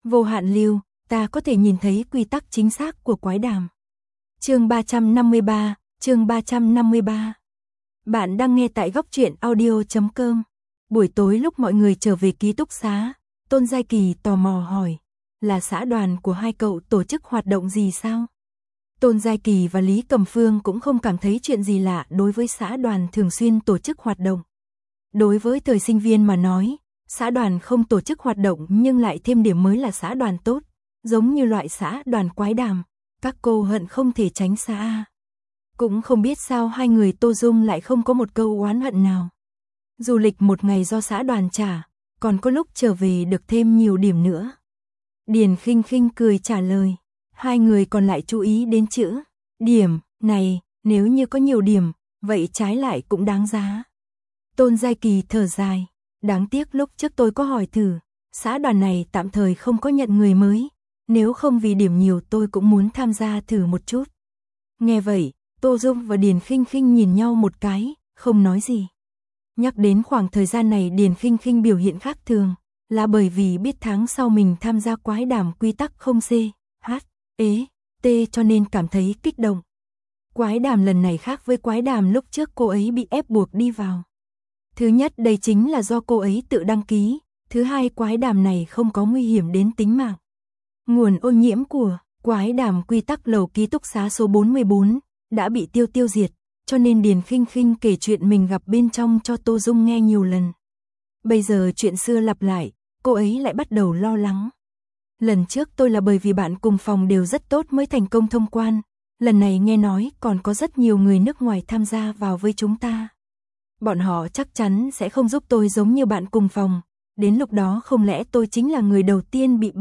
Vô hạn lưu, ta có thể nhìn thấy quy tắc chính xác của quái đàm. Chương 353, chương 353. Bạn đang nghe tại góc truyện audio.com. Buổi tối lúc mọi người trở về ký túc xá, Tôn Giai Kỳ tò mò hỏi, là xã đoàn của hai cậu tổ chức hoạt động gì sao? Tôn Giai Kỳ và Lý Cầm Phương cũng không cảm thấy chuyện gì lạ đối với xã đoàn thường xuyên tổ chức hoạt động. Đối với thời sinh viên mà nói, xã đoàn không tổ chức hoạt động nhưng lại thêm điểm mới là xã đoàn tốt, giống như loại xã đoàn quái đàm, các cô hận không thể tránh xa. Cũng không biết sao hai người Tô Dung lại không có một câu oán hận nào. Du lịch một ngày do xã đoàn trả, còn có lúc trở về được thêm nhiều điểm nữa. Điền Khinh Khinh cười trả lời, hai người còn lại chú ý đến chữ điểm này, nếu như có nhiều điểm, vậy trái lại cũng đáng giá. Tôn Giai Kỳ thở dài, đáng tiếc lúc trước tôi có hỏi thử, xã đoàn này tạm thời không có nhận người mới, nếu không vì điểm nhiều tôi cũng muốn tham gia thử một chút. Nghe vậy, Tô Dung và Điền Khinh Khinh nhìn nhau một cái, không nói gì. Nhắc đến khoảng thời gian này Điền Khinh Khinh biểu hiện khác thường, là bởi vì biết tháng sau mình tham gia quái đàm quy tắc không C, H, E, T cho nên cảm thấy kích động. Quái đàm lần này khác với quái đàm lúc trước cô ấy bị ép buộc đi vào. Thứ nhất đây chính là do cô ấy tự đăng ký, thứ hai quái đàm này không có nguy hiểm đến tính mạng. Nguồn ô nhiễm của quái đàm quy tắc lầu ký túc xá số 44 đã bị tiêu diệt, cho nên Điền Khinh Khinh kể chuyện mình gặp bên trong cho Tô Dung nghe nhiều lần. Bây giờ chuyện xưa lặp lại, cô ấy lại bắt đầu lo lắng. Lần trước tôi là bởi vì bạn cùng phòng đều rất tốt mới thành công thông quan, lần này nghe nói còn có rất nhiều người nước ngoài tham gia vào với chúng ta. Bọn họ chắc chắn sẽ không giúp tôi giống như bạn cùng phòng, đến lúc đó không lẽ tôi chính là người đầu tiên bị B,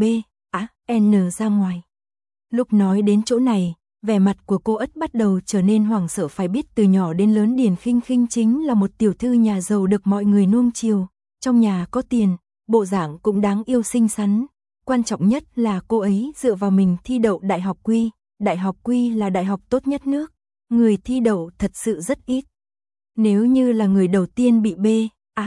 N ra ngoài. Lúc nói đến chỗ này, vẻ mặt của cô ất bắt đầu trở nên hoảng sợ, phải biết từ nhỏ đến lớn Điền Khinh Khinh chính là một tiểu thư nhà giàu được mọi người nuông chiều, trong nhà có tiền, bộ dạng cũng đáng yêu xinh xắn. Quan trọng nhất là cô ấy dựa vào mình thi đậu đại học Quy là đại học tốt nhất nước, người thi đậu thật sự rất ít. Nếu như là người đầu tiên bị B,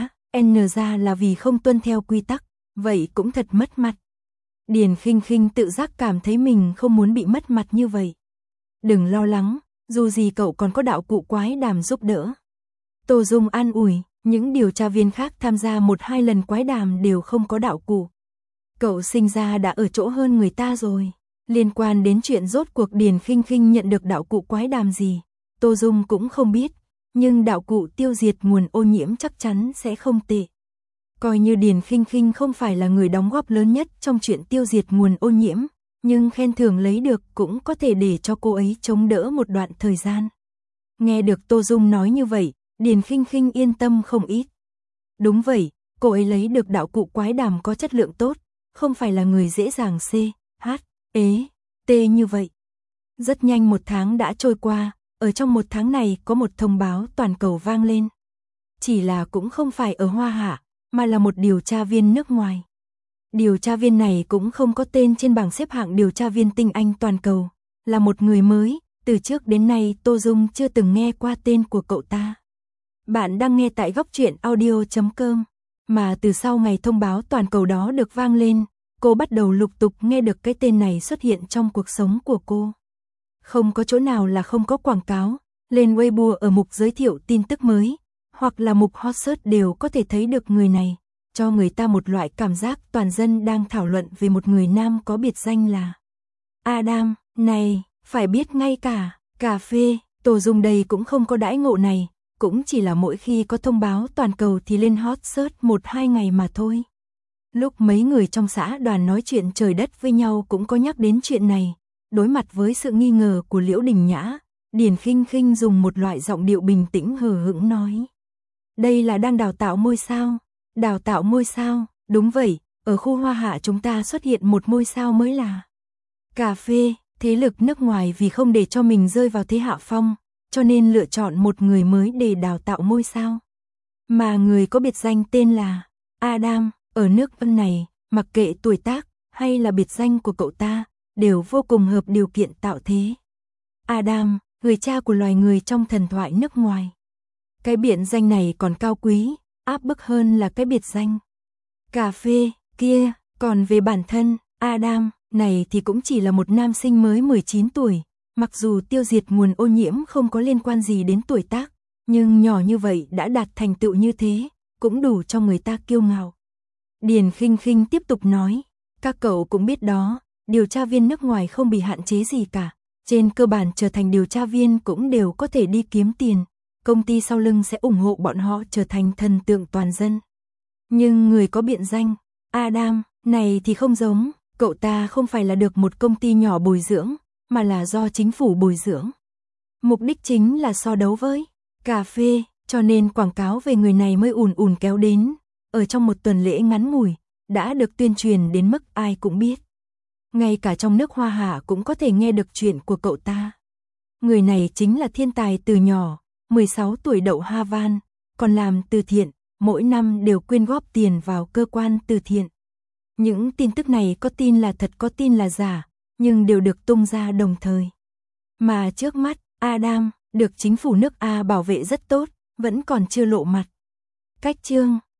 N ra là vì không tuân theo quy tắc, vậy cũng thật mất mặt. Điền Khinh Khinh tự giác cảm thấy mình không muốn bị mất mặt như vậy. Đừng lo lắng, dù gì cậu còn có đạo cụ quái đàm giúp đỡ. Tô Dung an ủi, những điều tra viên khác tham gia 1-2 lần quái đàm đều không có đạo cụ. Cậu sinh ra đã ở chỗ hơn người ta rồi. Liên quan đến chuyện rốt cuộc Điền Khinh Khinh nhận được đạo cụ quái đàm gì, Tô Dung cũng không biết, nhưng đạo cụ tiêu diệt nguồn ô nhiễm chắc chắn sẽ không tệ. Coi như Điền Khinh Khinh không phải là người đóng góp lớn nhất trong chuyện tiêu diệt nguồn ô nhiễm, nhưng khen thưởng lấy được cũng có thể để cho cô ấy chống đỡ một đoạn thời gian. Nghe được Tô Dung nói như vậy, Điền Khinh Khinh yên tâm không ít. Đúng vậy, cô ấy lấy được đạo cụ quái đàm có chất lượng tốt, không phải là người dễ dàng C, H, E, T như vậy. Rất nhanh 1 tháng đã trôi qua, ở trong 1 tháng này có một thông báo toàn cầu vang lên. Chỉ là cũng không phải ở Hoa Hạ, mà là một điều tra viên nước ngoài. Điều tra viên này cũng không có tên trên bảng xếp hạng điều tra viên tinh anh toàn cầu, là một người mới, từ trước đến nay Tô Dung chưa từng nghe qua tên của cậu ta. Bạn đang nghe tại góc truyện audio.com, mà từ sau ngày thông báo toàn cầu đó được vang lên, cô bắt đầu lục tục nghe được cái tên này xuất hiện trong cuộc sống của cô. Không có chỗ nào là không có quảng cáo, lên Weibo ở mục giới thiệu tin tức mới, hoặc là mục hot search đều có thể thấy được người này, cho người ta một loại cảm giác toàn dân đang thảo luận về một người nam có biệt danh là Adam. Này, phải biết ngay cả cà phê, Tô Dung đây cũng không có đãi ngộ này, cũng chỉ là mỗi khi có thông báo toàn cầu thì lên hot search 1-2 ngày mà thôi. Lúc mấy người trong xã đoàn nói chuyện trời đất với nhau cũng có nhắc đến chuyện này, đối mặt với sự nghi ngờ của Liễu Đình Nhã, Điền Khinh Khinh dùng một loại giọng điệu bình tĩnh hờ hững nói. Đây là đang đào tạo ngôi sao. Đào tạo ngôi sao, đúng vậy, ở khu Hoa Hạ chúng ta xuất hiện một ngôi sao mới là cà phê, thế lực nước ngoài vì không để cho mình rơi vào thế hạ phong, cho nên lựa chọn một người mới để đào tạo ngôi sao. Mà người có biệt danh tên là Adam, ở nước Ân này, mặc kệ tuổi tác hay là biệt danh của cậu ta, đều vô cùng hợp điều kiện tạo thế. Adam, người cha của loài người trong thần thoại nước ngoài. Cái biệt danh này còn cao quý, áp bức hơn là cái biệt danh cà phê kia, còn về bản thân, Adam, này thì cũng chỉ là một nam sinh mới 19 tuổi, mặc dù tiêu diệt nguồn ô nhiễm không có liên quan gì đến tuổi tác, nhưng nhỏ như vậy đã đạt thành tựu như thế, cũng đủ cho người ta kiêu ngạo. Điền Khinh Khinh tiếp tục nói, các cậu cũng biết đó, điều tra viên nước ngoài không bị hạn chế gì cả, trên cơ bản trở thành điều tra viên cũng đều có thể đi kiếm tiền, công ty sau lưng sẽ ủng hộ bọn họ trở thành thần tượng toàn dân. Nhưng người có biện danh, Adam, này thì không giống, cậu ta không phải là được một công ty nhỏ bồi dưỡng, mà là do chính phủ bồi dưỡng. Mục đích chính là so đấu với cà phê, cho nên quảng cáo về người này mới ùn ùn kéo đến, ở trong một tuần lễ ngắn ngủi, đã được tuyên truyền đến mức ai cũng biết. Ngay cả trong nước Hoa Hạ cũng có thể nghe được chuyện của cậu ta. Người này chính là thiên tài từ nhỏ, 16 tuổi đậu Harvard, còn làm từ thiện, mỗi năm đều quyên góp tiền vào cơ quan từ thiện. Những tin tức này có tin là thật có tin là giả, nhưng đều được tung ra đồng thời. Mà trước mắt, Adam, được chính phủ nước A bảo vệ rất tốt, vẫn còn chưa lộ mặt. Cách chương